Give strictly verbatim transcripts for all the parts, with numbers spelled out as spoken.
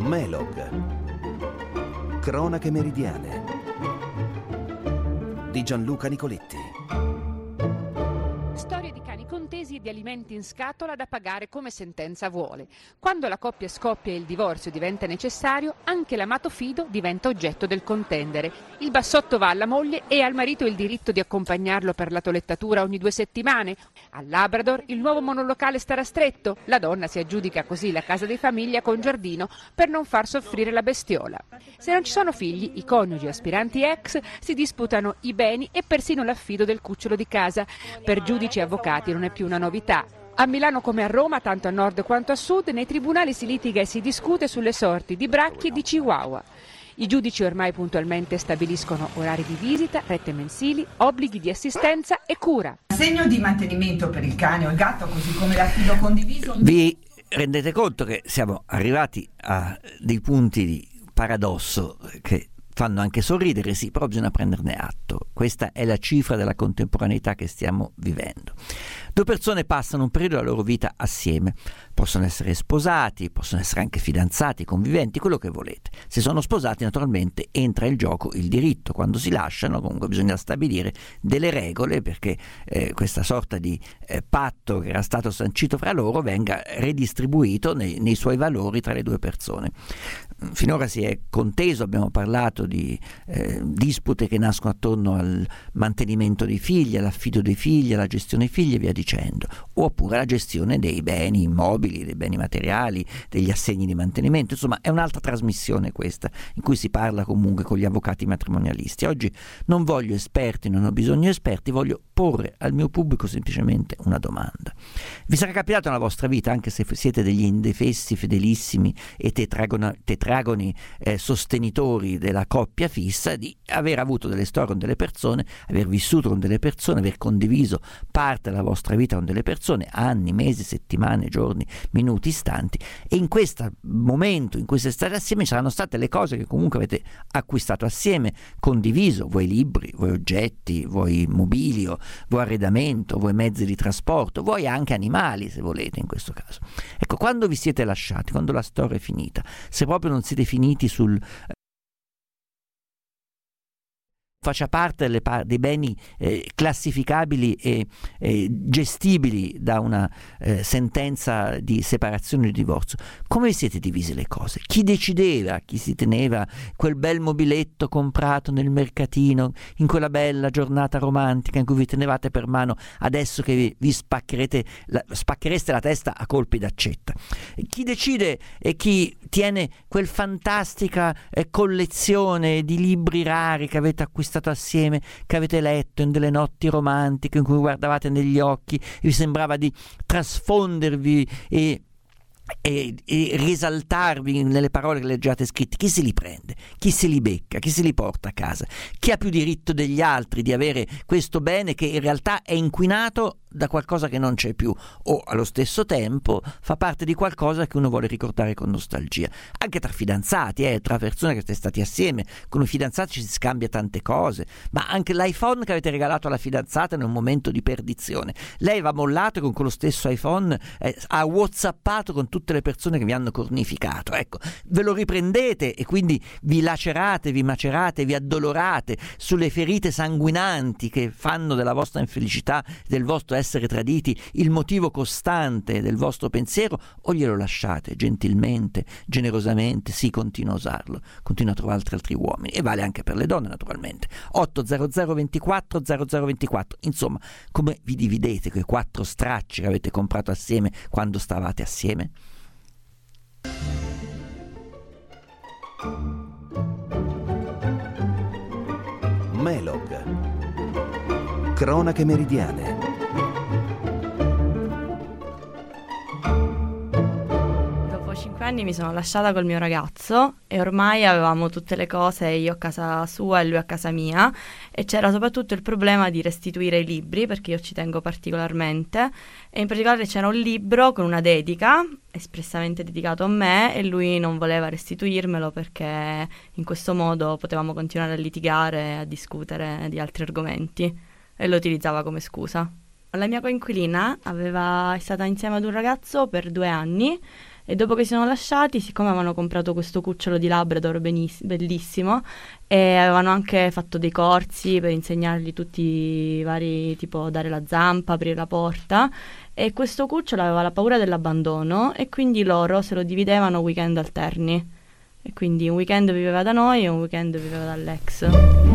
Melog. Cronache meridiane di Gianluca Nicoletti. Storie di cani contesi e di alimenti in scatola da pagare come sentenza vuole. Quando la coppia scoppia e il divorzio diventa necessario, anche l'amato fido diventa oggetto del contendere. Il bassotto va alla moglie e al marito il diritto di accompagnarlo per la toelettatura ogni due settimane. Al Labrador il nuovo monolocale starà stretto. La donna si aggiudica così la casa di famiglia con giardino per non far soffrire la bestiola. Se non ci sono figli, i coniugi aspiranti ex si disputano i beni e persino l'affido del cucciolo di casa. Per giudici e avvocati non è più una novità. A Milano come a Roma, tanto a nord quanto a sud, nei tribunali si litiga e si discute sulle sorti di bracchi e di chihuahua. I giudici ormai puntualmente stabiliscono orari di visita, rette mensili, obblighi di assistenza e cura. Assegno di mantenimento per il cane o il gatto, così come l'affido condiviso. Vi rendete conto che siamo arrivati a dei punti di paradosso che fanno anche sorridere, sì, però bisogna prenderne atto. Questa è la cifra della contemporaneità che stiamo vivendo. Due persone passano un periodo della loro vita assieme, possono essere sposati, possono essere anche fidanzati, conviventi, quello che volete. Se sono sposati, naturalmente entra in gioco il diritto. Quando si lasciano, comunque bisogna stabilire delle regole perché eh, questa sorta di eh, patto che era stato sancito fra loro venga redistribuito nei, nei suoi valori tra le due persone. Finora si è conteso, abbiamo parlato di eh, dispute che nascono attorno al mantenimento dei figli, all'affido dei figli, alla gestione dei figli e via dicendo, oppure alla gestione dei beni immobili, dei beni materiali, degli assegni di mantenimento. Insomma, è un'altra trasmissione questa, in cui si parla comunque con gli avvocati matrimonialisti. Oggi non voglio esperti, non ho bisogno di esperti, voglio porre al mio pubblico semplicemente una domanda. Vi sarà capitato nella vostra vita, anche se siete degli indefessi, fedelissimi e tetragona, tetragoni eh, sostenitori della coppia fissa, di aver avuto delle storie con delle persone, aver vissuto con delle persone, aver condiviso parte della vostra vita con delle persone, anni, mesi, settimane, giorni, minuti, istanti, e in questo momento in cui siete stati assieme ci saranno state le cose che comunque avete acquistato assieme, condiviso, vuoi libri, vuoi oggetti, vuoi mobilio, vuoi arredamento, vuoi mezzi di trasporto, vuoi anche animali se volete in questo caso. Ecco, quando vi siete lasciati, quando la storia è finita, se proprio non siete finiti sul faccia parte delle par- dei beni eh, classificabili e eh, gestibili da una eh, sentenza di separazione o di divorzio, come vi siete divisi le cose? Chi decideva, chi si teneva quel bel mobiletto comprato nel mercatino in quella bella giornata romantica in cui vi tenevate per mano, adesso che vi, vi spaccherete la, spacchereste la testa a colpi d'accetta? Chi decide e chi tiene quel fantastica eh, collezione di libri rari che avete acquistato assieme, che avete letto in delle notti romantiche in cui guardavate negli occhi e vi sembrava di trasfondervi e E, e risaltarvi nelle parole che leggiate scritte? Chi se li prende? Chi se li becca? Chi se li porta a casa? Chi ha più diritto degli altri di avere questo bene che in realtà è inquinato da qualcosa che non c'è più, o allo stesso tempo fa parte di qualcosa che uno vuole ricordare con nostalgia? Anche tra fidanzati, eh, tra persone che siete stati assieme, con i fidanzati ci si scambia tante cose, ma anche l'iPhone che avete regalato alla fidanzata in un momento di perdizione, lei va mollato e con quello stesso iPhone eh, ha whatsappato con tutte le persone che vi hanno cornificato. Ecco, ve lo riprendete e quindi vi lacerate, vi macerate, vi addolorate sulle ferite sanguinanti che fanno della vostra infelicità, del vostro essere traditi, il motivo costante del vostro pensiero, o glielo lasciate gentilmente, generosamente? Sì, continua a usarlo, continua a trovare altri, altri uomini, e vale anche per le donne naturalmente. Ottocento ventiquattro zero zero ventiquattro. Insomma, come vi dividete quei quattro stracci che avete comprato assieme quando stavate assieme? Melog. Cronache meridiane. cinque anni mi sono lasciata col mio ragazzo e ormai avevamo tutte le cose, io a casa sua e lui a casa mia, e c'era soprattutto il problema di restituire i libri, perché io ci tengo particolarmente, e in particolare c'era un libro con una dedica espressamente dedicato a me e lui non voleva restituirmelo perché in questo modo potevamo continuare a litigare, a discutere di altri argomenti, e lo utilizzava come scusa. La mia coinquilina aveva, è stata insieme ad un ragazzo per due anni E dopo che si sono lasciati, siccome avevano comprato questo cucciolo di Labrador beniss- bellissimo, e avevano anche fatto dei corsi per insegnargli tutti i vari, tipo dare la zampa, aprire la porta, e questo cucciolo aveva la paura dell'abbandono e quindi loro se lo dividevano weekend alterni. E quindi un weekend viveva da noi e un weekend viveva dall'ex.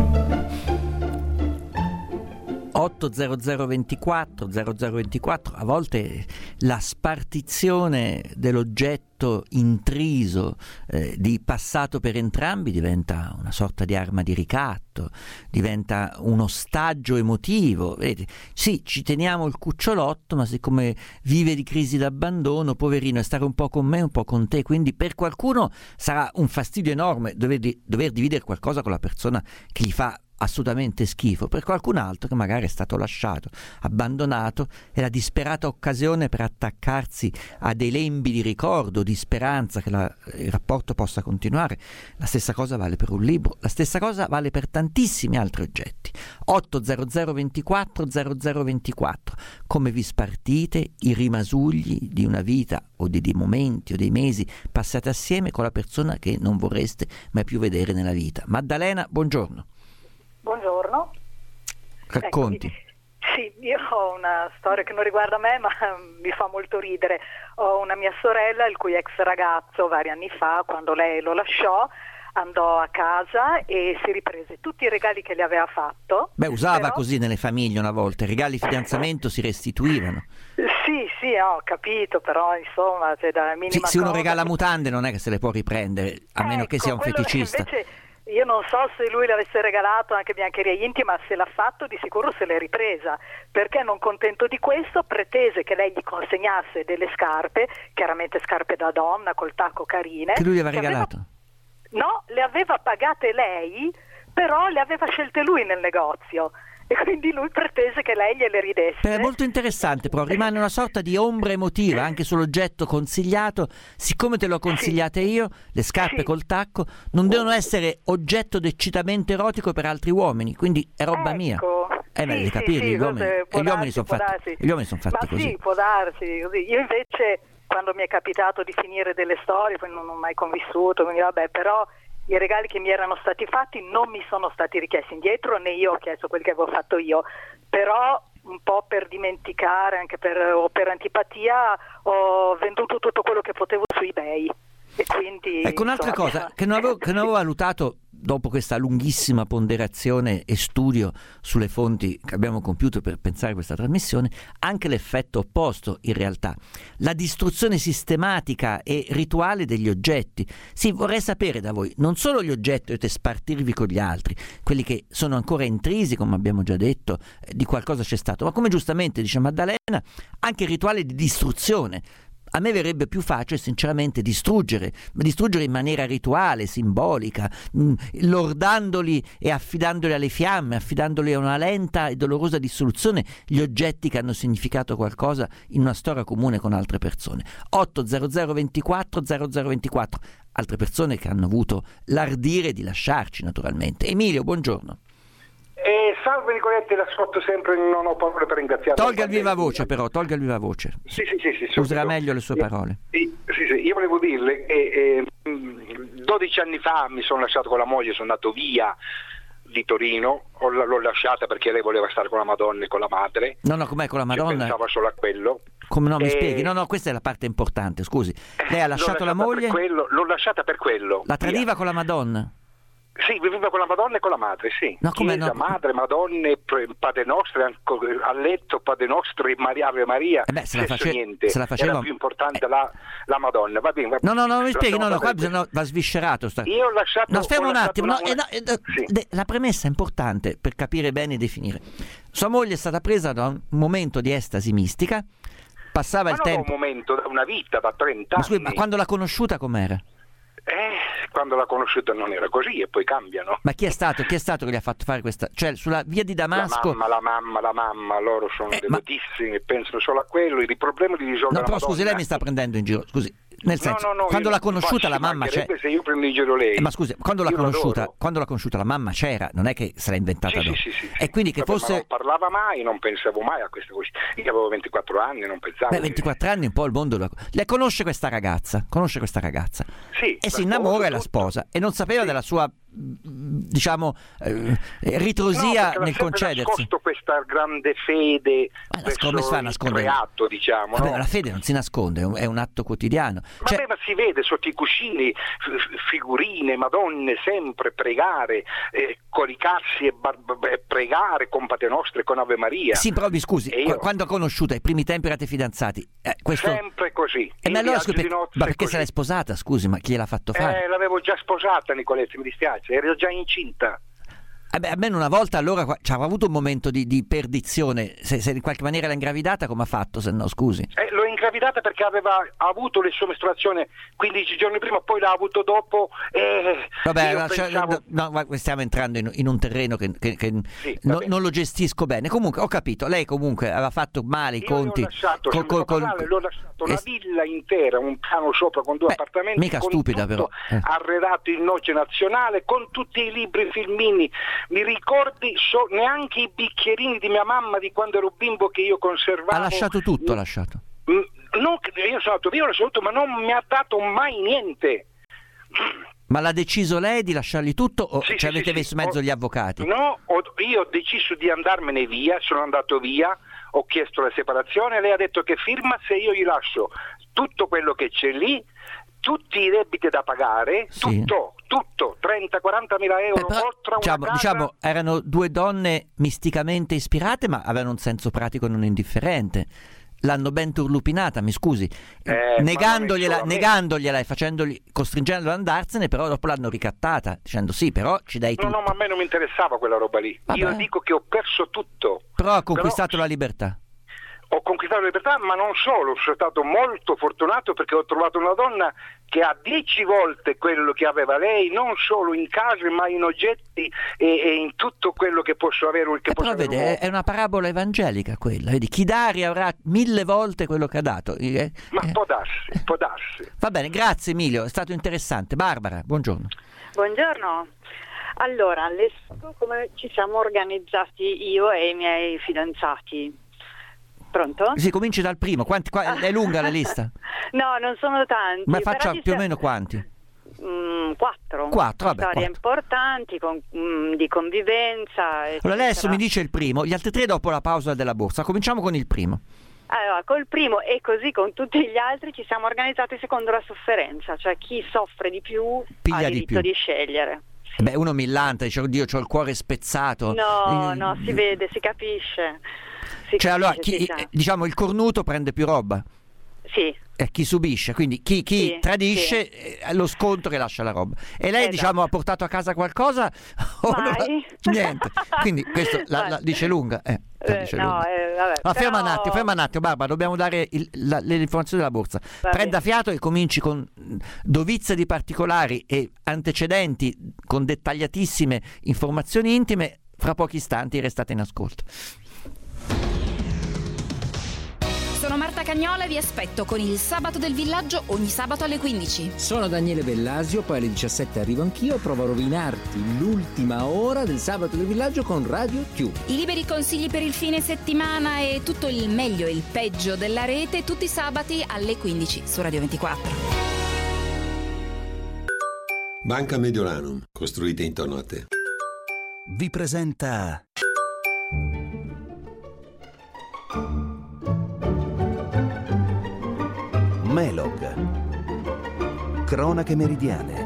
otto zero zero ventiquattro zero zero ventiquattro, a volte la spartizione dell'oggetto intriso eh, di passato per entrambi diventa una sorta di arma di ricatto, diventa un ostaggio emotivo. Vedete? Sì, ci teniamo il cucciolotto, ma siccome vive di crisi d'abbandono, poverino, è stare un po' con me, un po' con te, quindi per qualcuno sarà un fastidio enorme dover, di, dover dividere qualcosa con la persona che gli fa assolutamente schifo. Per qualcun altro che magari è stato lasciato, abbandonato, è la disperata occasione per attaccarsi a dei lembi di ricordo, di speranza che la, il rapporto possa continuare. La stessa cosa vale per un libro, la stessa cosa vale per tantissimi altri oggetti. otto zero zero ventiquattro zero zero ventiquattro. Come vi spartite i rimasugli di una vita o di dei momenti o dei mesi passati assieme con la persona che non vorreste mai più vedere nella vita? Maddalena, buongiorno. Buongiorno. Racconti. Eccomi. Sì, io ho una storia che non riguarda me, ma mi fa molto ridere. Ho una mia sorella, il cui ex ragazzo vari anni fa, quando lei lo lasciò, andò a casa e si riprese tutti i regali che le aveva fatto. Beh, usava però... così nelle famiglie una volta, i regali di fidanzamento si restituivano. Sì, sì, ho capito, però insomma, c'è da minima sì, se uno cosa... regala mutande non è che se le può riprendere, a meno ecco, che sia un feticista. Invece... Io non so se lui le avesse regalato anche biancheria intima, se l'ha fatto di sicuro se l'è ripresa, perché non contento di questo pretese che lei gli consegnasse delle scarpe, chiaramente scarpe da donna col tacco carine. Che lui gli aveva regalato? Aveva... No, le aveva pagate lei, però le aveva scelte lui nel negozio. E quindi lui pretese che lei gliele ridesse. Beh, è molto interessante, però rimane una sorta di ombra emotiva anche sull'oggetto consigliato. Siccome te l'ho consigliate io, le scarpe sì. col tacco non devono essere oggetto d'eccitamento erotico per altri uomini, quindi è roba ecco. mia. Eh, beh, sì, devi capire, sì, gli uomini, e gli uomini sono fatti, gli uomini son fatti Ma così. sì, può darsi così. Io invece, quando mi è capitato di finire delle storie, poi non ho mai convissuto, quindi vabbè, però i regali che mi erano stati fatti non mi sono stati richiesti indietro, né io ho chiesto quelli che avevo fatto io, però un po' per dimenticare, anche per, o per antipatia, ho venduto tutto quello che potevo su eBay. E quindi, ecco un'altra insomma, cosa che non avevo, che non avevo valutato dopo questa lunghissima ponderazione e studio sulle fonti che abbiamo compiuto per pensare a questa trasmissione, anche l'effetto opposto in realtà, la distruzione sistematica e rituale degli oggetti. Sì, vorrei sapere da voi, non solo gli oggetti dovete spartirvi con gli altri, quelli che sono ancora intrisi, come abbiamo già detto, eh, di qualcosa c'è stato, ma come giustamente dice Maddalena, anche il rituale di distruzione. A me verrebbe più facile sinceramente distruggere, distruggere in maniera rituale, simbolica, mh, lordandoli e affidandoli alle fiamme, affidandoli a una lenta e dolorosa dissoluzione gli oggetti che hanno significato qualcosa in una storia comune con altre persone. otto zero zero ventiquattro zero zero ventiquattro, altre persone che hanno avuto l'ardire di lasciarci naturalmente. Emilio, buongiorno. Eh, salve Nicoletti, l'ascolto sempre, non ho parole per ringraziare. Tolga il viva voce però, tolga il viva voce. Sì, sì, sì, sì, userà meglio le sue parole. Sì, sì, sì, io volevo dirle che eh, dodici anni fa mi sono lasciato con la moglie, sono andato via di Torino, l'ho lasciata perché lei voleva stare con la Madonna e con la madre. No, no, com'è con la Madonna? Io pensava solo a quello. Come no, mi e... spieghi? No, no, questa è la parte importante, scusi. Lei ha lasciato la moglie? Per quello, l'ho lasciata per quello. La tradiva via. Con la Madonna? Sì, viveva con la Madonna e con la madre, sì. No, come Chiesa, no? madre, Madonne, Padre Nostro, a letto, Padre Nostro e Maria, Ave Maria. Eh beh, se la, face... niente. se la faceva... Era più importante eh... la, la Madonna. Va bene, va bene. No, no, no, mi spieghi, no, no, qua bisogna... va sviscerato. Sta... Io ho lasciato... No, fermo un attimo, una... no, eh, no, eh, sì. La premessa è importante per capire bene e definire. Sua moglie è stata presa da un momento di estasi mistica, passava ma il non tempo... da un momento, da una vita, da trenta ma anni. Scusi, ma quando l'ha conosciuta com'era? Eh, quando l'ha conosciuta non era così e poi cambiano. Ma chi è stato, chi è stato che gli ha fatto fare questa? Cioè sulla via di Damasco? La mamma, la mamma, la mamma, loro sono eh, devotissimi, ma... pensano solo a quello, il problema di risolvere. No, però la scusi, Madonna. lei mi sta prendendo in giro, scusi. Nel senso, no, no, no, quando l'ha conosciuta ma la mamma c'era. Se io prendo in giro lei. Eh, ma scusi, quando l'ha io conosciuta, l'adoro. quando l'ha conosciuta la mamma c'era, non è che se l'ha inventata Sì, dopo. sì, sì, sì, E quindi che Vabbè, fosse. ma non parlava mai, non pensavo mai a queste cose. Io avevo ventiquattro anni, non pensavo. Beh, ventiquattro anni un po' il mondo lo... Le conosce questa ragazza, conosce questa ragazza Sì, e la si innamora e la tutto. sposa e non sapeva Sì. della sua, diciamo, eh, ritrosia no, nel concedersi. nascosto questa grande fede Ma verso come si fa a il nascondere? creato, diciamo. Vabbè, no? la fede non si nasconde, è un, è un atto quotidiano. Cioè, Vabbè, ma si vede sotto i cuscini f- figurine, madonne, sempre pregare, eh, coricarsi e bar- b- pregare con Padre Nostro e con Ave Maria. sì, però mi scusi, E io- qu- quando ha conosciuto, ai primi tempi erate fidanzati, eh, questo... Sempre così. E in ma allora, viaggio scusi, di per- nozze ma perché così. se l'è sposata, scusi, ma chi gliel'ha fatto fare? Eh, l'avevo già sposata, Nicoletta, mi dispiace, ero già incinta. Eh beh, almeno una volta allora qua- c'aveva avuto un momento di, di perdizione, se, se in qualche maniera l'ha ingravidata, come ha fatto, se no, scusi? Eh, l'ho ingravidata perché aveva avuto le sue mestruazioni quindici giorni prima, poi l'ha avuto dopo. Eh, Vabbè, io lascia- pensavo- no, no, ma stiamo entrando in, in un terreno che, che- che Sì, no- vabbè. non lo gestisco bene. Comunque, ho capito, lei comunque aveva fatto male i Io conti. l'ho lasciato, col- se mi fa col- col- parlare, l'ho lasciato una eh, villa intera, un piano sopra con due Beh, appartamenti, mica con stupida, tutto però, eh. arredato in noce nazionale, con tutti i libri, i filmini. Mi ricordi so- neanche i bicchierini di mia mamma di quando ero bimbo che io conservavo. ha lasciato tutto, ha lasciato. Mm, non che- io sono andato via, l'ho saluto, ma non mi ha dato mai niente. Ma l'ha deciso lei di lasciargli tutto o Sì, ci sì, avete sì, messo sì. in mezzo Ho- gli avvocati? No, ho- io ho deciso di andarmene via, sono andato via, ho chiesto la separazione, lei ha detto che firma se io gli lascio tutto quello che c'è lì, tutti i debiti da pagare, Sì. tutto, tutto, trenta quaranta mila euro, Eh, però, oltre a una diciamo, casa. diciamo, erano due donne misticamente ispirate, ma avevano un senso pratico non indifferente. L'hanno ben turlupinata, mi scusi, Eh, ma negandogliela, non è solamente- negandogliela e facendogli, costringendola ad andarsene, però dopo l'hanno ricattata, dicendo sì, però ci dai No, tutto. no, ma a me non mi interessava quella roba lì. Vabbè. Io dico che ho perso tutto. Però ha conquistato Però- la libertà. Ho conquistato la libertà, ma non solo, sono stato molto fortunato perché ho trovato una donna che ha dieci volte quello che aveva lei, non solo in case, ma in oggetti e, e in tutto quello che posso avere. Che Eh, posso però avere un vede, uomo. è una parabola evangelica quella, vedi, chi dà riavrà mille volte quello che ha dato. Eh, Ma eh. può darsi, può darsi. Va bene, grazie Emilio, è stato interessante. Barbara, buongiorno. Buongiorno. Allora, le spiego come ci siamo organizzati io e i miei fidanzati. Pronto? Si cominci dal primo, quanti, qua- è lunga la lista? No, non sono tanti. Ma però faccia ci più o siamo- meno quanti? Mm, quattro. Quattro, vabbè, Storie quattro. importanti, con- mm, di convivenza. Allora lei adesso eccetera. mi dice il primo, gli altri tre dopo la pausa della borsa. Cominciamo con il primo. Allora, col primo e così con tutti gli altri ci siamo organizzati secondo la sofferenza, cioè chi soffre di più Piglia ha di diritto più. di scegliere. Eh Beh, uno millanta, dice, oddio, c'ho il cuore spezzato. No, Eh, no, si vede, si capisce. Si Cioè, allora, capisce, chi- si sa. eh, diciamo, il cornuto prende più roba. Sì. E chi subisce, quindi chi, chi Sì, tradisce eh, lo sconto che lascia la roba. E lei, Esatto. diciamo, ha portato a casa qualcosa? O non ha- Mai. Niente. Quindi questo la, la dice lunga. Eh, la Eh, dice no, lunga. eh, vabbè, Ma ferma un però- attimo, ferma un attimo, Barbara, dobbiamo dare il- la- le informazioni della borsa. Va Prenda bene. fiato e cominci con mh, dovizia di particolari e antecedenti con dettagliatissime informazioni intime. Fra pochi istanti restate in ascolto. Sono Marta Cagnola e vi aspetto con il Sabato del Villaggio ogni sabato alle quindici. Sono Daniele Bellasio, poi alle diciassette arrivo anch'io e provo a rovinarti l'ultima ora del Sabato del Villaggio con Radio Q. I liberi consigli per il fine settimana e tutto il meglio e il peggio della rete tutti i sabati alle quindici su Radio ventiquattro. Banca Mediolanum, costruite intorno a te. Vi presenta Melog. Cronache meridiane.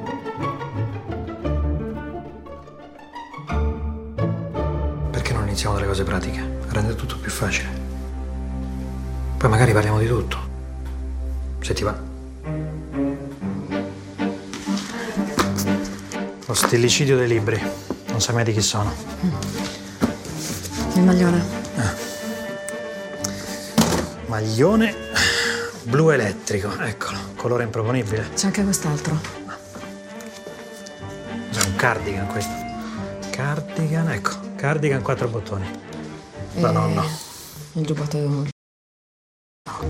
Perché non iniziamo dalle cose pratiche? Rende tutto più facile. Poi magari parliamo di tutto. Se ti va. Lo stillicidio dei libri. Non sai mai di chi sono. Il maglione. Maglione blu elettrico. Eccolo. Colore improponibile. C'è anche quest'altro. È un cardigan questo. Cardigan, ecco. Cardigan quattro bottoni. Da E nonno. Il giubbotto. Ok.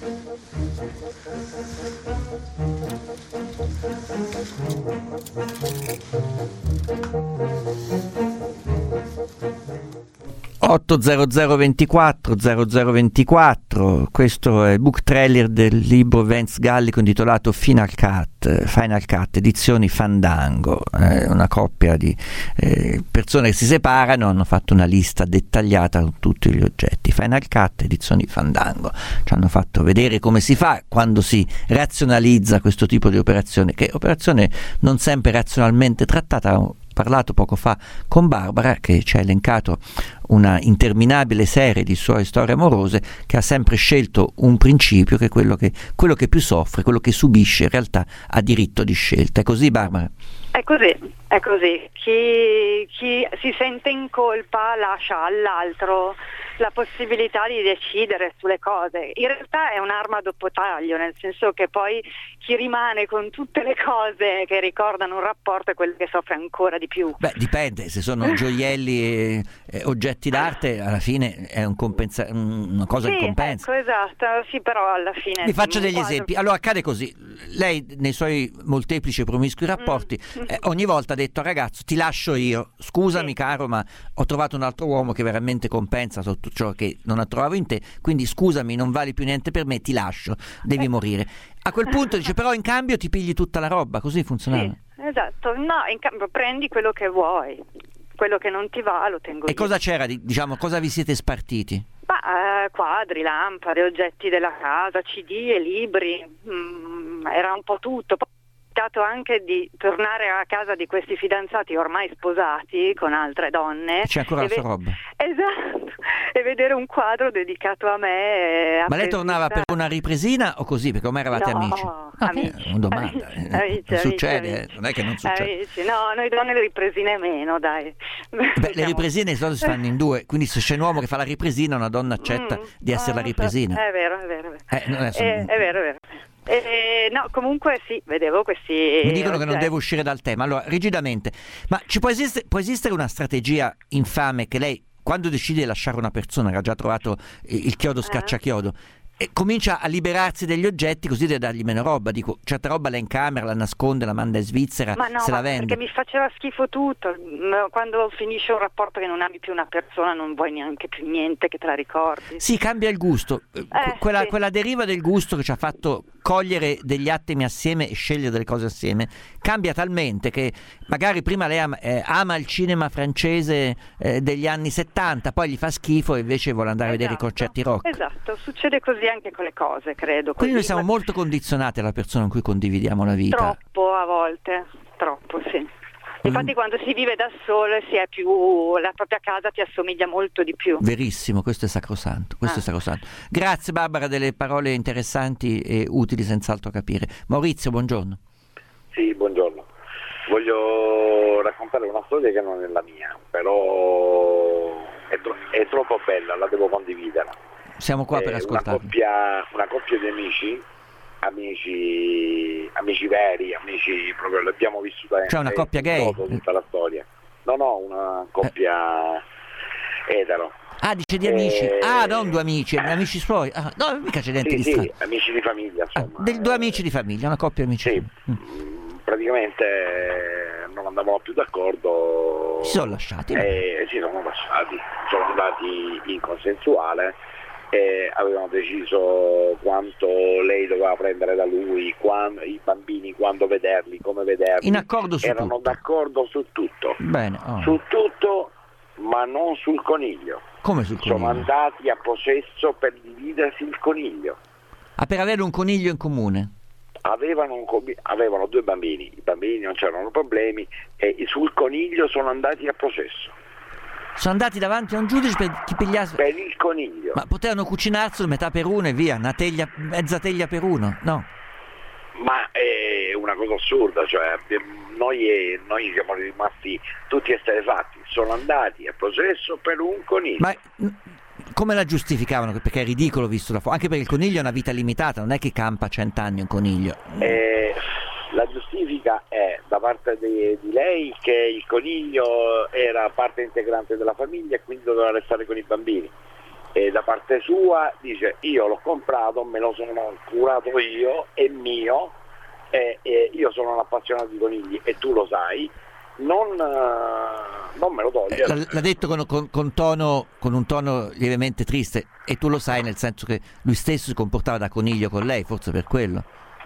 otto zero zero ventiquattro zero zero ventiquattro, questo è il book trailer del libro Vance Gallico intitolato Final Cut, Final Cut, edizioni Fandango, eh, una coppia di eh, persone che si separano, hanno fatto una lista dettagliata con tutti gli oggetti. Final Cut, edizioni Fandango, ci hanno fatto vedere come si fa quando si razionalizza questo tipo di operazione, che è operazione non sempre razionalmente trattata. Parlato poco fa con Barbara, che ci ha elencato una interminabile serie di suoi storie amorose, che ha sempre scelto un principio, che è quello che, quello che più soffre, quello che subisce, in realtà ha diritto di scelta. È così, Barbara? È così, è così. Chi, chi si sente in colpa lascia all'altro la possibilità di decidere sulle cose. In realtà è un'arma a doppio taglio, nel senso che poi chi rimane con tutte le cose che ricordano un rapporto è quello che soffre ancora di più. Beh, dipende, se sono gioielli e, e oggetti d'arte, alla fine è un compensa- una cosa sì, che compensa. Ecco, esatto, sì, però alla fine... Vi faccio degli quadro... esempi. Allora, accade così: lei nei suoi molteplici e promiscui rapporti mm. eh, ogni volta ha detto al ragazzo: ti lascio io, scusami sì. caro, ma ho trovato un altro uomo che veramente compensa tutto ciò che non trovavo in te, quindi scusami, non vali più niente per me, ti lascio, devi eh. morire. A quel punto dice: però in cambio ti pigli tutta la roba. Così funzionava. Sì, esatto, no, in cambio prendi quello che vuoi, quello che non ti va lo tengo io. E cosa c'era, diciamo, cosa vi siete spartiti? Ma, eh, quadri, lampade, oggetti della casa, C D e libri, mm, era un po' tutto. Poi anche di tornare a casa di questi fidanzati ormai sposati con altre donne. C'è ancora la sua ve- roba. Esatto, e vedere un quadro dedicato a me. Ma lei tornava per una ripresina o così? Perché ormai eravate no, amici? amici. Ah, una domanda. Amici, eh, amici, non succede, amici. Eh, non è che non succede. Amici. No, noi donne le ripresine meno, dai. Beh, le ripresine di solito si fanno in due, quindi se c'è un uomo che fa la ripresina, una donna accetta mm, di essere oh, la ripresina. È vero, è vero. È vero, eh, non è, è, è vero, è vero. Eh, no, comunque sì, vedevo questi... Mi dicono oggetti. che non devo uscire dal tema. Allora, rigidamente, ma ci può esistere, può esistere una strategia infame che lei, quando decide di lasciare una persona che ha già trovato il chiodo scacciachiodo, e comincia a liberarsi degli oggetti così da dargli meno roba? Dico, certa roba la incamera, la nasconde, la manda in Svizzera, ma no, se la ma vende. Perché mi faceva schifo tutto. Quando finisce un rapporto che non ami più una persona non vuoi neanche più niente che te la ricordi. Sì, cambia il gusto. Eh, quella, sì. quella deriva del gusto che ci ha fatto cogliere degli attimi assieme e scegliere delle cose assieme cambia talmente che magari prima lei ama, eh, ama il cinema francese eh, degli anni settanta, poi gli fa schifo e invece vuole andare esatto, a vedere i concerti rock. Esatto, succede così anche con le cose, credo. Quindi così, noi siamo ma... molto condizionati alla persona con cui condividiamo la vita. Troppo a volte, troppo sì. Infatti mm. quando si vive da solo si è più, la propria casa ti assomiglia molto di più. Verissimo, questo è sacrosanto, questo ah. è sacrosanto. Grazie Barbara delle parole interessanti e utili senz'altro a capire. Maurizio, buongiorno. Sì, buongiorno. Voglio raccontare una storia che non è la mia, però è, tro- è troppo bella, la devo condividere. Siamo qua è per ascoltarla. Una coppia, una coppia di amici, amici, amici veri, amici proprio, l'abbiamo vissuta. Cioè una coppia gay? Tutta la storia. No, no, una coppia eh. etero. Ah, dice di amici. Eh... Ah, non due amici, amici suoi. Ah, no, mica c'è niente sì, di sì, strano. amici di famiglia, insomma. Ah, del, due amici di famiglia, una coppia di amici. Sì, mm. praticamente non andavamo più d'accordo. Si sono lasciati? Eh, si sono lasciati, sono andati in consensuale e avevano deciso quanto lei doveva prendere da lui, quando, i bambini, quando vederli, come vederli. In accordo su Erano tutto. d'accordo su tutto. Bene. Oh. Su tutto, ma non sul coniglio. Come sul coniglio? Sono andati a possesso per dividersi il coniglio. Ah, per avere un coniglio in comune? Avevano, un, avevano due bambini, i bambini non c'erano problemi e sul coniglio sono andati a possesso. Sono andati davanti a un giudice per chi pigliasse... Per il coniglio. Ma potevano cucinarselo metà per uno e via, una teglia, mezza teglia per uno, no? Ma è una cosa assurda, cioè noi, noi siamo rimasti tutti esterefatti, sono andati a possesso per un coniglio. Ma come la giustificavano? Perché è ridicolo visto da fuori, anche perché il coniglio ha una vita limitata, non è che campa cent'anni un coniglio. Eh, la giustifica è da parte di, di lei che il coniglio era parte integrante della famiglia e quindi doveva restare con i bambini. E da parte sua dice: io l'ho comprato, me lo sono curato io, è mio, e, e io sono un appassionato di conigli e tu lo sai, non, uh, non me lo toglie. L'ha, l'ha detto con, con, con, tono, con un tono lievemente triste, e tu lo sai, nel senso che lui stesso si comportava da coniglio con lei, forse per quello.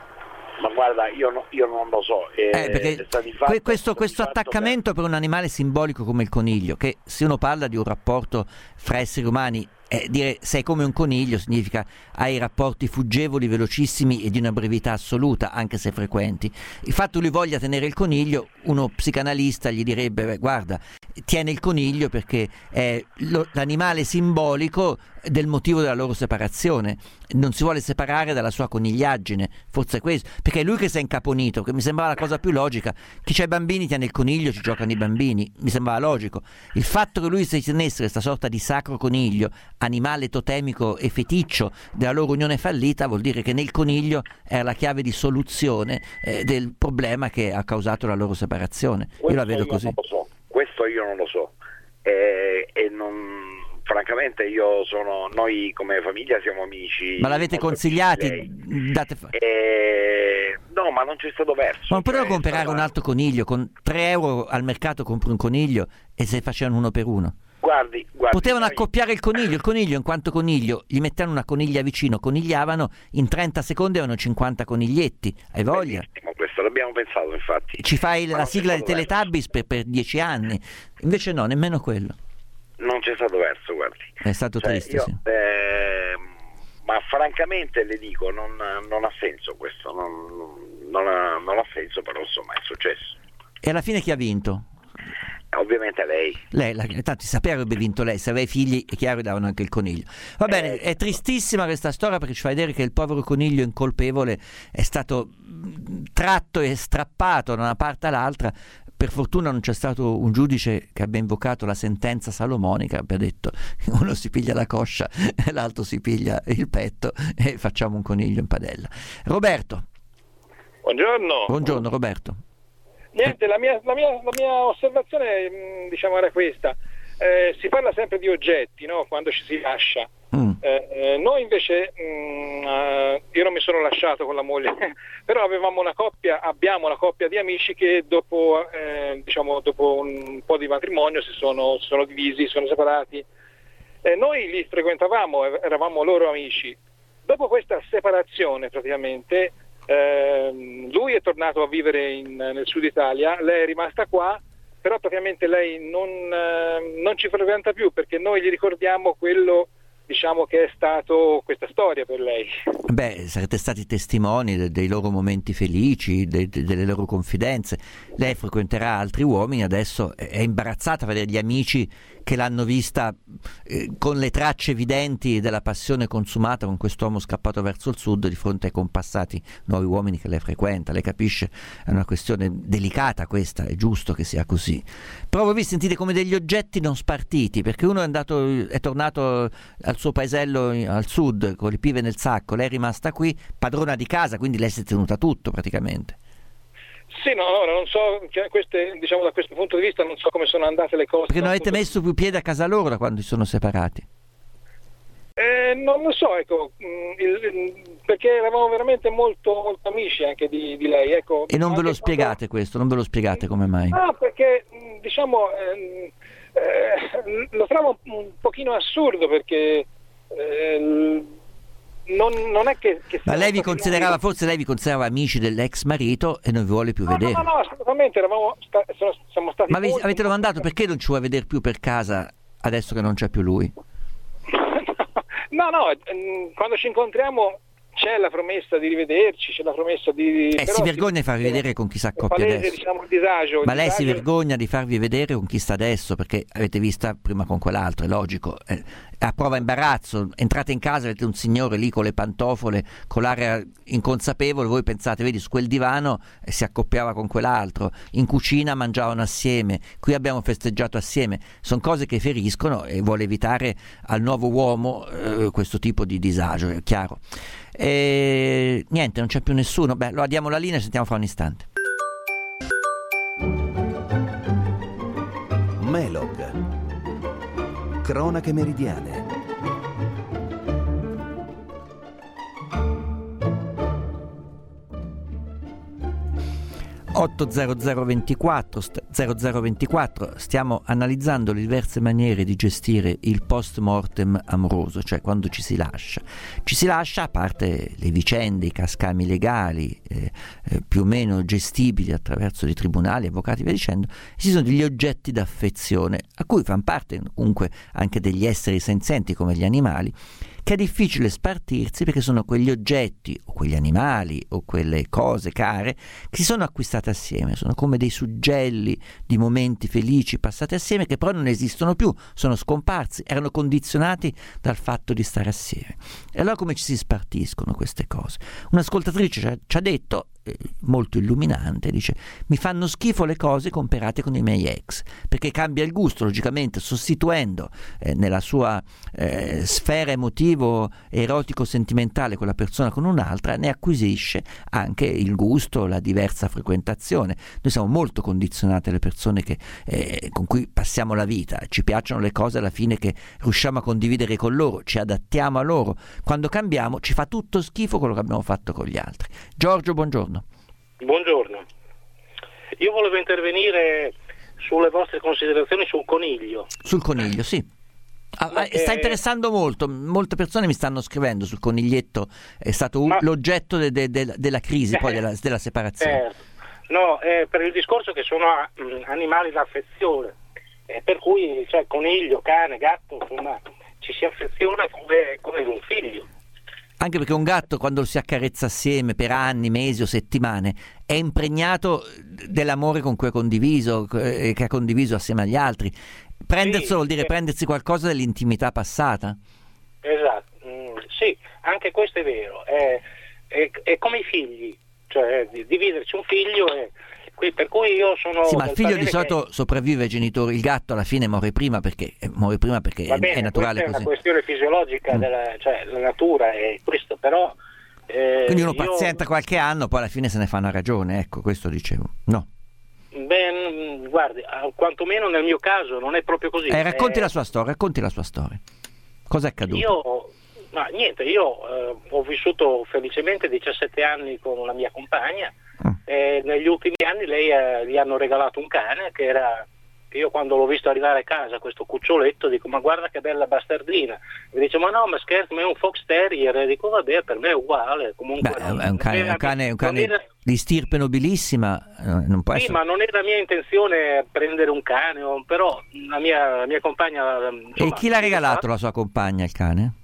Ma guarda, io, no, io non lo so. Eh, eh, perché fatto, questo, questo attaccamento per... per un animale simbolico come il coniglio, che se uno parla di un rapporto fra esseri umani, eh, dire sei come un coniglio significa hai rapporti fuggevoli, velocissimi e di una brevità assoluta, anche se frequenti. Il fatto che lui voglia tenere il coniglio, uno psicanalista gli direbbe: beh, guarda, tiene il coniglio perché è lo, l'animale simbolico del motivo della loro separazione, non si vuole separare dalla sua conigliaggine, forse è questo, perché è lui che si è incaponito, che mi sembrava la cosa più logica. Chi c'ha i bambini tiene il coniglio, ci giocano i bambini, mi sembrava logico. Il fatto che lui si tenesse questa sorta di sacro coniglio, animale totemico e feticcio della loro unione fallita, vuol dire che nel coniglio era la chiave di soluzione eh, del problema che ha causato la loro separazione. Questo io la vedo io così. Non lo so. Questo io non lo so, e, e non... francamente io sono, noi come famiglia siamo amici. Ma l'avete consigliati? Date fa... e... no, ma non c'è stato verso. Ma non potevano cioè, comprare stava... un altro coniglio, con tre euro al mercato compri un coniglio e se facevano uno per uno. Guardi, guardi, potevano noi... accoppiare il coniglio, il coniglio in quanto coniglio, gli mettevano una coniglia vicino, conigliavano, in trenta secondi avevano cinquanta coniglietti, hai voglia? Benissimo, questo l'abbiamo pensato infatti. Ci fai ma la sigla dei Teletubbies per, per dieci anni, invece no, nemmeno quello. Non c'è stato verso, guardi. È stato cioè, triste, io, sì. Eh, ma francamente le dico, non, non ha senso questo, non, non, ha, non ha senso, però insomma è successo. E alla fine chi ha vinto? Ovviamente lei. Lei, la, tanto sapeva che avrebbe vinto lei, se aveva i figli è chiaro che davano anche il coniglio. Va bene, è tristissima questa storia perché ci fa vedere che il povero coniglio incolpevole è stato tratto e strappato da una parte all'altra. Per fortuna non c'è stato un giudice che abbia invocato la sentenza salomonica, abbia detto uno si piglia la coscia e l'altro si piglia il petto e facciamo un coniglio in padella. Roberto. Buongiorno. Buongiorno Roberto. Niente, la mia, la mia, la mia osservazione diciamo era questa, eh, si parla sempre di oggetti, no? Quando ci si lascia, mm. eh, eh, noi invece, mh, uh, io non mi sono lasciato con la moglie, però avevamo una coppia, abbiamo una coppia di amici che dopo, eh, diciamo, dopo un po' di matrimonio si sono, si sono divisi, si sono separati, eh, noi li frequentavamo, eravamo loro amici. Dopo questa separazione praticamente, Uh, lui è tornato a vivere in, nel sud Italia, lei è rimasta qua, però praticamente lei non, uh, non ci frequenta più perché noi gli ricordiamo quello, diciamo, che è stato questa storia per lei. Beh, sarete stati testimoni de- dei loro momenti felici, de- de- delle loro confidenze. Lei frequenterà altri uomini, adesso è imbarazzata a vedere gli amici che l'hanno vista eh, con le tracce evidenti della passione consumata con quest'uomo scappato verso il sud di fronte ai compassati nuovi uomini che lei frequenta. Lei capisce, è una questione delicata questa, è giusto che sia così. Però voi vi sentite come degli oggetti non spartiti, perché uno è andato, è tornato al suo paesello al sud con le pive nel sacco, lei è rimasta qui, padrona di casa, quindi lei si è tenuta tutto praticamente. Sì, no, no, non so, queste, diciamo da questo punto di vista non so come sono andate le cose. Perché non avete messo più piede a casa loro da quando si sono separati? Eh, non lo so, ecco, il, il, perché eravamo veramente molto, molto amici anche di, di lei. Ecco, e non ve lo spiegate quando... questo? Non ve lo spiegate come mai? Ah, perché diciamo eh, eh, lo trovo un pochino assurdo perché... Eh, Non, non è che, che ma lei vi considerava, forse lei vi considerava amici dell'ex marito e non vi vuole più no, vedere? No, no, no, assolutamente, eravamo sta, siamo stati. Ma vi, molto... avete domandato perché non ci vuole vedere più per casa adesso che non c'è più lui? no, no, quando ci incontriamo c'è la promessa di rivederci, c'è la promessa di... Eh, si vergogna di farvi vedere con chi si accoppia palese, adesso. Diciamo, il disagio, il ma lei disagio... si vergogna di farvi vedere con chi sta adesso, perché avete vista prima con quell'altro, è logico. Eh, a prova imbarazzo, entrate in casa, avete un signore lì con le pantofole, con l'aria inconsapevole, voi pensate, vedi, su quel divano eh, si accoppiava con quell'altro, in cucina mangiavano assieme, qui abbiamo festeggiato assieme. Sono cose che feriscono e vuole evitare al nuovo uomo eh, questo tipo di disagio, è chiaro. E niente, non c'è più nessuno. Beh, allora diamo la linea e sentiamo fra un istante. Melog. Cronache meridiane. otto zero zero ventiquattro zero zero ventiquattro. Stiamo analizzando le diverse maniere di gestire il post mortem amoroso, cioè quando ci si lascia. Ci si lascia, a parte le vicende, i cascami legali eh, eh, più o meno gestibili attraverso i tribunali, avvocati e via dicendo, ci sono degli oggetti d'affezione a cui fanno parte comunque anche degli esseri senzienti come gli animali, che è difficile spartirsi perché sono quegli oggetti o quegli animali o quelle cose care che si sono acquistate assieme, sono come dei suggelli di momenti felici passati assieme che però non esistono più, sono scomparsi, erano condizionati dal fatto di stare assieme. E allora come ci si spartiscono queste cose? Un'ascoltatrice ci ha, ci ha detto, eh, molto illuminante, dice: mi fanno schifo le cose comprate con i miei ex, perché cambia il gusto, logicamente sostituendo eh, nella sua eh, sfera emotivo erotico sentimentale quella persona con un'altra, ne acquisisce anche il gusto, la diversa frequentazione. Noi siamo molto condizionate alle persone che, eh, con cui passiamo la vita, ci piacciono le cose alla fine che riusciamo a condividere con loro, ci adattiamo a loro. Quando cambiamo ci fa tutto schifo quello che abbiamo fatto con gli altri. Giorgio, buongiorno. Buongiorno, io volevo intervenire sulle vostre considerazioni sul coniglio. Sul coniglio, sì. Ah, eh, sta interessando molto, molte persone mi stanno scrivendo sul coniglietto, è stato ma, l'oggetto de, de, de, della crisi, eh, poi della, della separazione. Eh, no, eh, per il discorso che sono mh, animali d'affezione, eh, per cui cioè, coniglio, cane, gatto, insomma, ci si affeziona come, come un figlio. Anche perché un gatto, quando si accarezza assieme per anni, mesi o settimane, è impregnato dell'amore con cui ha condiviso, eh, che ha condiviso assieme agli altri. Prenderselo sì, vuol dire sì. prendersi qualcosa dell'intimità passata? Esatto, mm, sì, anche questo è vero. È, è, è come i figli, cioè dividerci un figlio è... Per cui io sono. Sì, ma il figlio di solito che... sopravvive ai genitori, il gatto alla fine muore prima perché muore prima perché Va bene, è naturale questa così. È una questione fisiologica, mm. della, cioè la natura è questo, però. Eh, Quindi uno io... pazienta qualche anno, poi alla fine se ne fa una ragione, ecco, questo dicevo. No. Ben, guardi, quantomeno nel mio caso non è proprio così. Eh, racconti eh... la sua storia, racconti la sua storia. Cosa è accaduto? Io. Ma niente, io eh, ho vissuto felicemente diciassette anni con una mia compagna. E negli ultimi anni lei eh, gli hanno regalato un cane che era, che io quando l'ho visto arrivare a casa, questo cuccioletto, dico ma guarda che bella bastardina, mi dice ma no ma scherzo, ma è un fox terrier, e dico vabbè, per me è uguale. Comunque Beh, è un cane, un cane, un cane era... di stirpe nobilissima, non può sì, essere... ma non era mia intenzione prendere un cane, però la mia, la mia compagna insomma, e chi l'ha regalato la sua compagna il cane?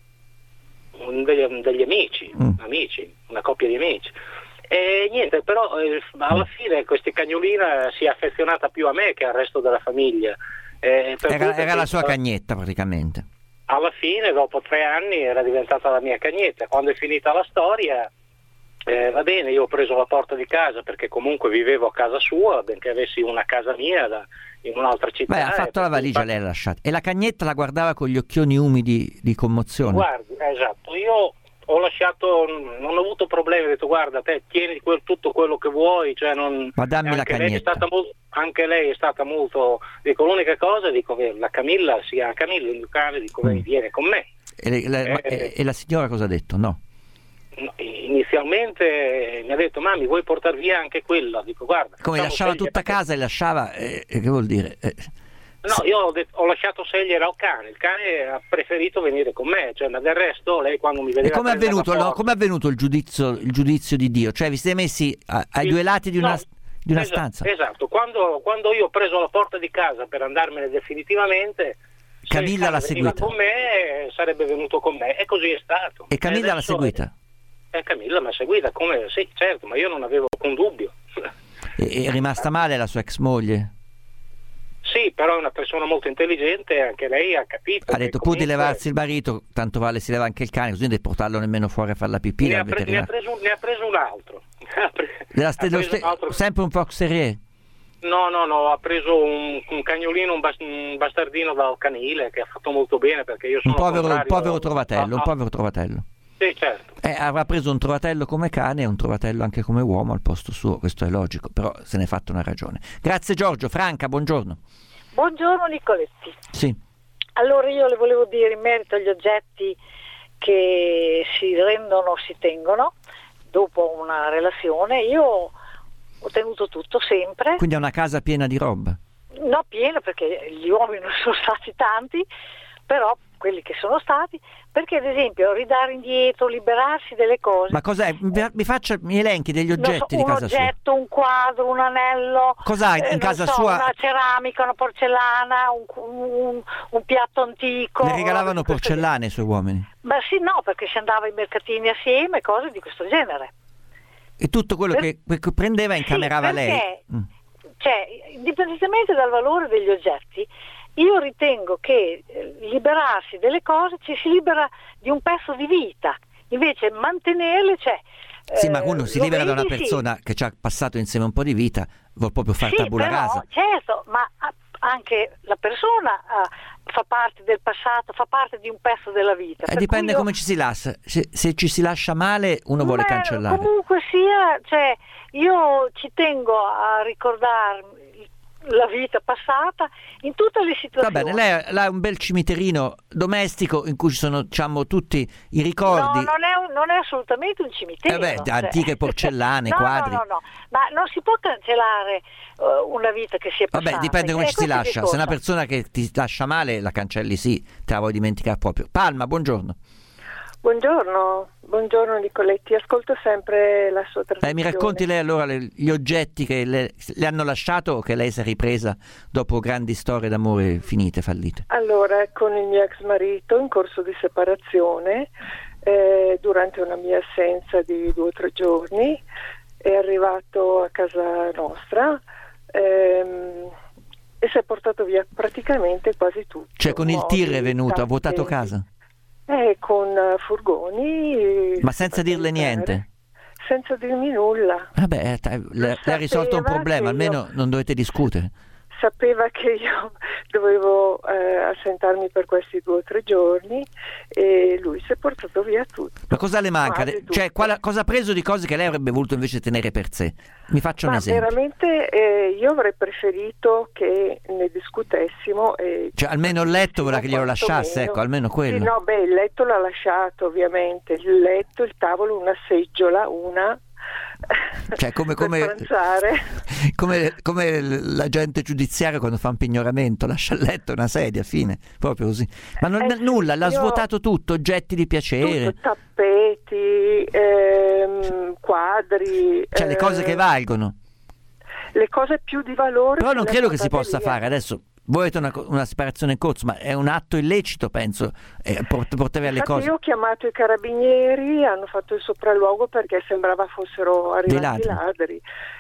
Degli, degli amici, mm. amici, una coppia di amici. E niente, però eh, alla fine questa cagnolina si è affezionata più a me che al resto della famiglia. Eh, per era era la sua alla, cagnetta praticamente. Alla fine, dopo tre anni, era diventata la mia cagnetta. Quando è finita la storia, eh, va bene, io ho preso la porta di casa perché comunque vivevo a casa sua, benché avessi una casa mia da, in un'altra città. Beh, ha fatto la valigia, fatto... lei l'ha lasciata. E la cagnetta la guardava con gli occhioni umidi di commozione. Guardi, esatto, io... ho lasciato, non ho avuto problemi, ho detto guarda te tieni quel, tutto quello che vuoi, cioè non, ma dammi la cagnetta. Lei è stata molto, anche lei è stata molto, dico l'unica cosa, dico che la Camilla si chiama Camilla, il mio cane, dico mm. viene con me. E la, eh, e, e la signora cosa ha detto? No? no inizialmente mi ha detto mammi vuoi portare via anche quella, dico guarda. Come lasciava tutta casa e lasciava, eh, che vuol dire? Eh. No, io ho, detto, ho lasciato scegliere al cane, il cane ha preferito venire con me, cioè, ma del resto lei quando mi vedeva... E come è avvenuto, no, come è avvenuto il giudizio, il giudizio di Dio? Cioè vi siete messi a, ai il, due lati di una, no, di una esatto, stanza? Esatto, quando, quando io ho preso la porta di casa per andarmene definitivamente, Camilla l'ha seguita con me sarebbe venuto con me, e così è stato. E Camilla e l'ha seguita? E Camilla mi ha seguita, come sì, certo, ma io non avevo alcun dubbio. E, è rimasta male la sua ex moglie? Sì, però è una persona molto intelligente, anche lei ha capito. Ha detto pur di levarsi il marito, tanto vale si leva anche il cane, così non deve portarlo nemmeno fuori a fare la pipì. Ne, ha, pre- ne, ha, preso, ne ha preso un altro. Della st- preso st- un altro. Sempre un fox terrier? No, no, no, ha preso un, un cagnolino, un, bas- un bastardino dal canile che ha fatto molto bene perché io sono un povero, contrario... povero trovatello, ah, un povero trovatello. Sì, certo. Eh, avrà preso un trovatello come cane e un trovatello anche come uomo al posto suo, questo è logico, però se ne è fatto una ragione. Grazie Giorgio. Franca, buongiorno. Buongiorno Nicoletti. Sì. Allora io le volevo dire in merito agli oggetti che si rendono, si tengono dopo una relazione. Io ho tenuto tutto sempre. Quindi è una casa piena di roba? No, piena, perché gli uomini non sono stati tanti, però quelli che sono stati, perché ad esempio ridare indietro, liberarsi delle cose. Ma cos'è? Mi faccia, mi elenchi degli oggetti so, di casa sua. Un oggetto, un quadro, un anello. Cos'ha in eh, casa so, sua? Una ceramica, una porcellana, un, un, un piatto antico. Le regalavano porcellane ai suoi uomini? Ma sì, no, perché si andava ai mercatini assieme, cose di questo genere. E tutto quello per... che, che prendeva incamerava sì, lei? Mm. Cioè, indipendentemente dal valore degli oggetti, io ritengo che liberarsi delle cose ci si libera di un pezzo di vita, invece mantenerle, cioè... Sì, eh, ma uno si libera da una vedi, persona sì. che ci ha passato insieme un po' di vita, vuol proprio far sì, tabula però, rasa. Certo, ma anche la persona uh, fa parte del passato, fa parte di un pezzo della vita. Eh, dipende io... come ci si lascia, se, se ci si lascia male uno vuole ma cancellare. Comunque sia, cioè, io ci tengo a ricordarmi la vita passata in tutte le situazioni. Va bene, lei ha un bel cimiterino domestico in cui ci sono, diciamo, tutti i ricordi. No, non è, un, non è assolutamente un cimitero. Eh beh, cioè. Antiche porcellane, no, quadri. No, no, no, ma non si può cancellare uh, una vita che si è passata. Vabbè, dipende come eh, ci si lascia. Se è una persona che ti lascia male, la cancelli sì, te la vuoi dimenticare proprio. Palma, buongiorno. Buongiorno, buongiorno Nicoletti, ascolto sempre la sua trasmissione. Eh, mi racconti lei allora le, gli oggetti che le, le hanno lasciato o che lei si è ripresa dopo grandi storie d'amore finite, fallite? Allora, con il mio ex marito in corso di separazione, eh, durante una mia assenza di due o tre giorni, è arrivato a casa nostra ehm, e si è portato via praticamente quasi tutto. Cioè con il tir è venuto, ha vuotato casa? Eh, con uh, furgoni. Ma senza dirle niente? Senza dirmi nulla. Vabbè, le, le ha risolto un problema, almeno non dovete discutere. Sapeva che io dovevo eh, assentarmi per questi due o tre giorni e lui si è portato via tutto. Ma cosa le manca? Cioè, qual, cosa ha preso di cose che lei avrebbe voluto invece tenere per sé? Mi faccia un Ma esempio. veramente eh, io avrei preferito che ne discutessimo. E cioè, almeno il letto voleva che glielo lasciasse, meno. ecco, almeno quello. Sì, no, beh, il letto l'ha lasciato ovviamente, il letto, il tavolo, una seggiola, una... Cioè come, come, come, come l'agente giudiziario quando fa un pignoramento lascia il letto, una sedia, fine, proprio così. Ma non, eh, nulla, l'ha io... svuotato tutto, oggetti di piacere, tutto, tappeti, ehm, quadri, cioè le cose che valgono, le cose più di valore. però non credo che si possa via. fare adesso. Voi avete una, una separazione in corso, ma è un atto illecito, penso, eh, port- portare alle Infatti cose. Io ho chiamato i carabinieri, hanno fatto il sopralluogo perché sembrava fossero arrivati ladri. ladri.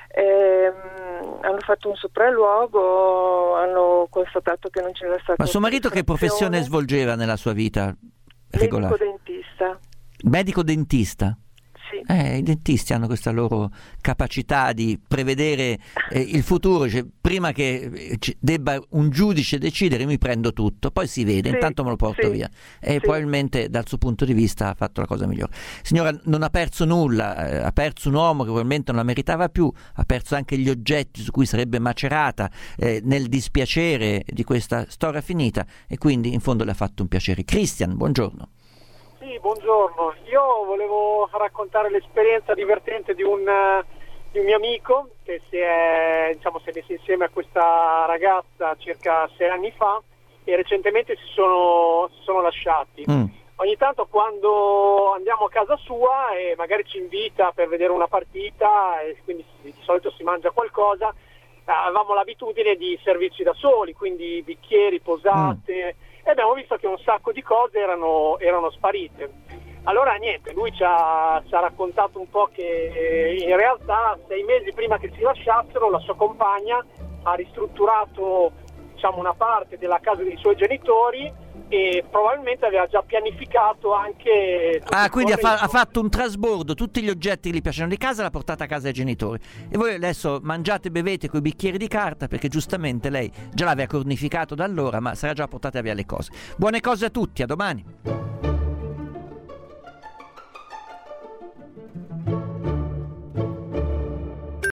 Ehm, hanno fatto un sopralluogo, hanno constatato che non c'era stato. Ma suo marito che professione svolgeva nella sua vita regolare? Medico dentista. Medico dentista? Sì. Eh, i dentisti hanno questa loro capacità di prevedere eh, il futuro, cioè, prima che eh, debba un giudice decidere mi prendo tutto, poi si vede, sì, intanto me lo porto sì, via e sì. probabilmente dal suo punto di vista ha fatto la cosa migliore. Signora, non ha perso nulla, eh, ha perso un uomo che probabilmente non la meritava più, ha perso anche gli oggetti su cui sarebbe macerata eh, nel dispiacere di questa storia finita e quindi in fondo le ha fatto un piacere. Cristian, buongiorno. Sì, buongiorno. Io volevo raccontare l'esperienza divertente di un, di un mio amico che si è, diciamo, si è messo insieme a questa ragazza circa sei anni fa e recentemente si sono, si sono lasciati. Mm. Ogni tanto quando andiamo a casa sua e magari ci invita per vedere una partita e quindi di solito si mangia qualcosa, avevamo l'abitudine di servirci da soli, quindi bicchieri, posate... Mm. E abbiamo visto che un sacco di cose erano, erano sparite. Allora niente, lui ci ha, ci ha raccontato un po' che in realtà sei mesi prima che si lasciassero la sua compagna ha ristrutturato, diciamo, una parte della casa dei suoi genitori e probabilmente aveva già pianificato anche... Ah, quindi ha, fa- ha fatto un trasbordo, tutti gli oggetti che gli piacciono di casa l'ha portata a casa ai genitori e voi adesso mangiate e bevete coi bicchieri di carta perché giustamente lei già l'aveva cornificato da allora, ma sarà già portata via le cose. Buone cose a tutti, a domani.